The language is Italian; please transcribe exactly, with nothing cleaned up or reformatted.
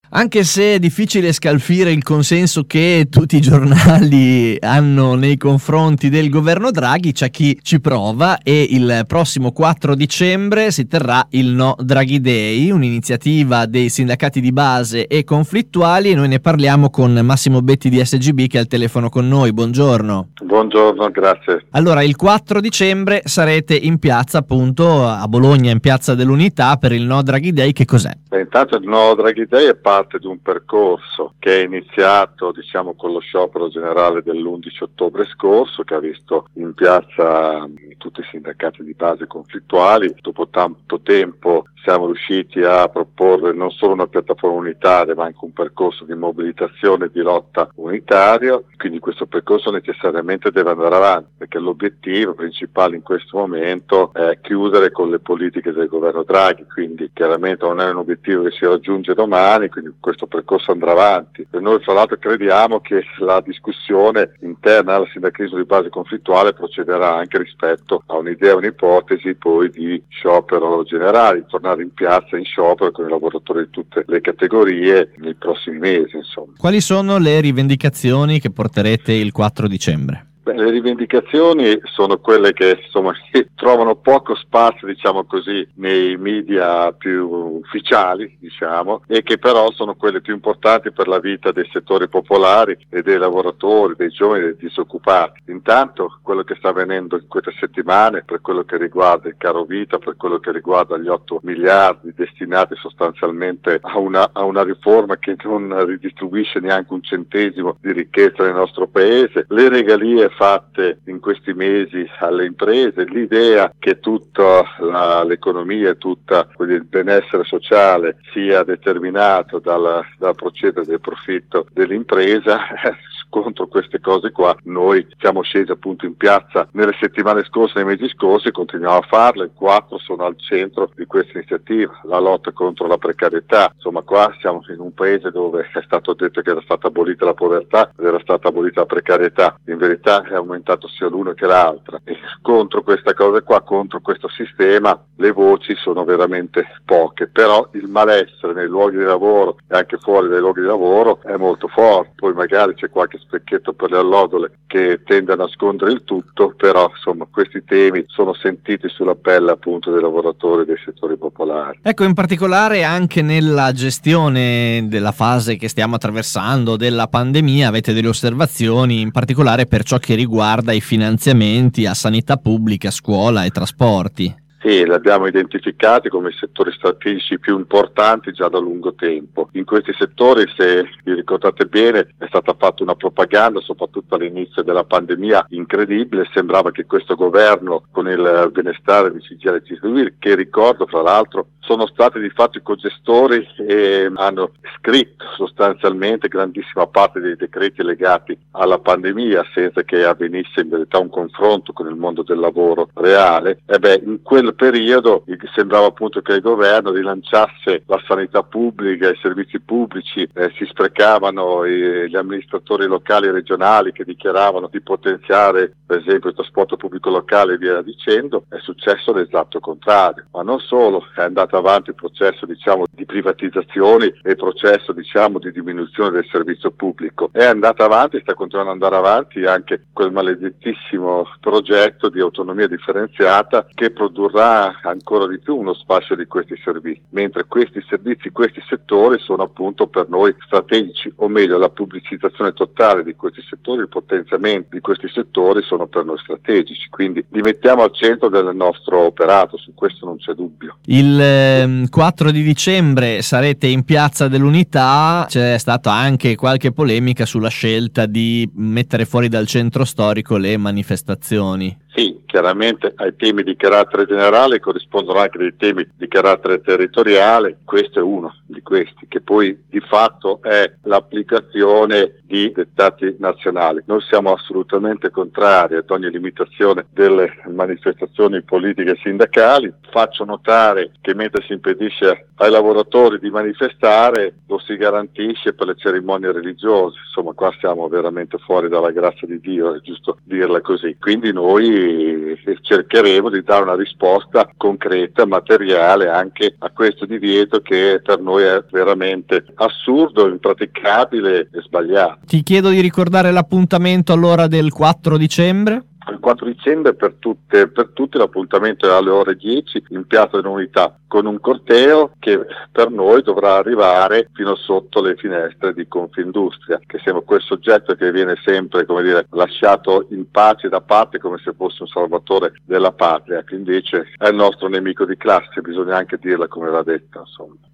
Anche se è difficile scalfire il consenso che tutti i giornali hanno nei confronti del governo Draghi, c'è chi ci prova e il prossimo quattro dicembre si terrà il No Draghi Day, un'iniziativa dei sindacati di base e conflittuali, e noi ne parliamo con Massimo Betti di S G B che è al telefono con noi. Buongiorno. Buongiorno, grazie. Allora, il quattro dicembre sarete in piazza, appunto, a Bologna, in Piazza dell'Unità per il No Draghi Day. Che cos'è? Beh, intanto il No Draghi Day è parte di un percorso che è iniziato, diciamo, con lo sciopero generale dell'undici ottobre scorso, che ha visto in piazza tutti i sindacati di base conflittuali. Dopo tanto tempo siamo riusciti a proporre non solo una piattaforma unitaria, ma anche un percorso di mobilitazione e di lotta unitario. Quindi questo percorso necessariamente deve andare avanti, perché l'obiettivo principale in questo momento è chiudere con le politiche del governo Draghi. Quindi chiaramente non è un obiettivo che si raggiunge domani, quindi questo percorso andrà avanti. E noi fra l'altro crediamo che la discussione interna al sindacalismo di base conflittuale procederà anche rispetto a un'idea, un'ipotesi poi di sciopero generale, tornare in piazza in sciopero con i lavoratori di tutte le categorie nei prossimi mesi, insomma. Quali sono le rivendicazioni che porterete il quattro dicembre? Beh, le rivendicazioni sono quelle che insomma trovano poco spazio, diciamo così, nei media più ufficiali, diciamo, e che però sono quelle più importanti per la vita dei settori popolari e dei lavoratori, dei giovani e dei disoccupati. Intanto quello che sta avvenendo in queste settimane per quello che riguarda il caro vita, per quello che riguarda gli otto miliardi destinati sostanzialmente a una, a una riforma che non ridistribuisce neanche un centesimo di ricchezza nel nostro paese, le regalie fatte in questi mesi alle imprese, l'idea che tutta la, l'economia e tutto il benessere sociale sia determinato dal, dal procedere del profitto dell'impresa. Contro queste cose qua noi siamo scesi appunto in piazza nelle settimane scorse, nei mesi scorsi, e continuiamo a farlo. I quattro sono al centro di questa iniziativa, la lotta contro la precarietà. Insomma, qua siamo in un paese dove è stato detto che era stata abolita la povertà ed era stata abolita la precarietà. In verità è aumentato sia l'uno che l'altra, e contro questa cosa qua, contro questo sistema, le voci sono veramente poche, però il malessere nei luoghi di lavoro e anche fuori dai luoghi di lavoro è molto forte. Poi magari c'è qualche specchietto per le allodole che tende a nascondere il tutto, però insomma questi temi sono sentiti sulla pelle appunto dei lavoratori dei settori popolari. Ecco, in particolare anche nella gestione della fase che stiamo attraversando della pandemia avete delle osservazioni, in particolare per ciò che riguarda i finanziamenti a sanità pubblica, scuola e trasporti. Sì, li abbiamo identificati come i settori strategici più importanti già da lungo tempo. In questi settori, se vi ricordate bene, è stata fatta una propaganda, soprattutto all'inizio della pandemia, incredibile. Sembrava che questo governo, con il benestare di C G I L e C I S L, che ricordo fra l'altro sono stati di fatto i cogestori e hanno scritto sostanzialmente grandissima parte dei decreti legati alla pandemia senza che avvenisse in verità un confronto con il mondo del lavoro reale. E beh, in quel periodo sembrava appunto che il governo rilanciasse la sanità pubblica, i servizi pubblici, eh, si sprecavano i, gli amministratori locali e regionali che dichiaravano di potenziare per esempio il trasporto pubblico locale e via dicendo. È successo l'esatto contrario, ma non solo, è andato avanti il processo diciamo di privatizzazioni e il processo diciamo di diminuzione del servizio pubblico, è andato avanti e sta continuando ad andare avanti anche quel maledettissimo progetto di autonomia differenziata che produrrà ancora di più uno sfascio di questi servizi, mentre questi servizi, questi settori sono appunto per noi strategici, o meglio la pubblicizzazione totale di questi settori, il potenziamento di questi settori sono per noi strategici, quindi li mettiamo al centro del nostro operato, su questo non c'è dubbio. Il eh, quattro di dicembre sarete in Piazza dell'Unità, c'è stata anche qualche polemica sulla scelta di mettere fuori dal centro storico le manifestazioni. Sì, chiaramente ai temi di carattere generale corrispondono anche dei temi di carattere territoriale, questo è uno di questi, che poi di fatto è l'applicazione di dettati nazionali. Noi siamo assolutamente contrari ad ogni limitazione delle manifestazioni politiche e sindacali. Faccio notare che mentre si impedisce ai lavoratori di manifestare, lo si garantisce per le cerimonie religiose. Insomma, qua siamo veramente fuori dalla grazia di Dio, è giusto dirla così. Quindi noi quindi cercheremo di dare una risposta concreta, materiale anche a questo divieto che per noi è veramente assurdo, impraticabile e sbagliato. Ti chiedo di ricordare l'appuntamento allora del quattro dicembre. Il quattro dicembre per tutte, per tutti l'appuntamento è alle ore dieci in Piazza dell'Unità, con un corteo che per noi dovrà arrivare fino sotto le finestre di Confindustria, che siamo quel soggetto che viene sempre, come dire, lasciato in pace da parte come se fosse un salvatore della patria, che invece è il nostro nemico di classe, bisogna anche dirla come va detta, insomma.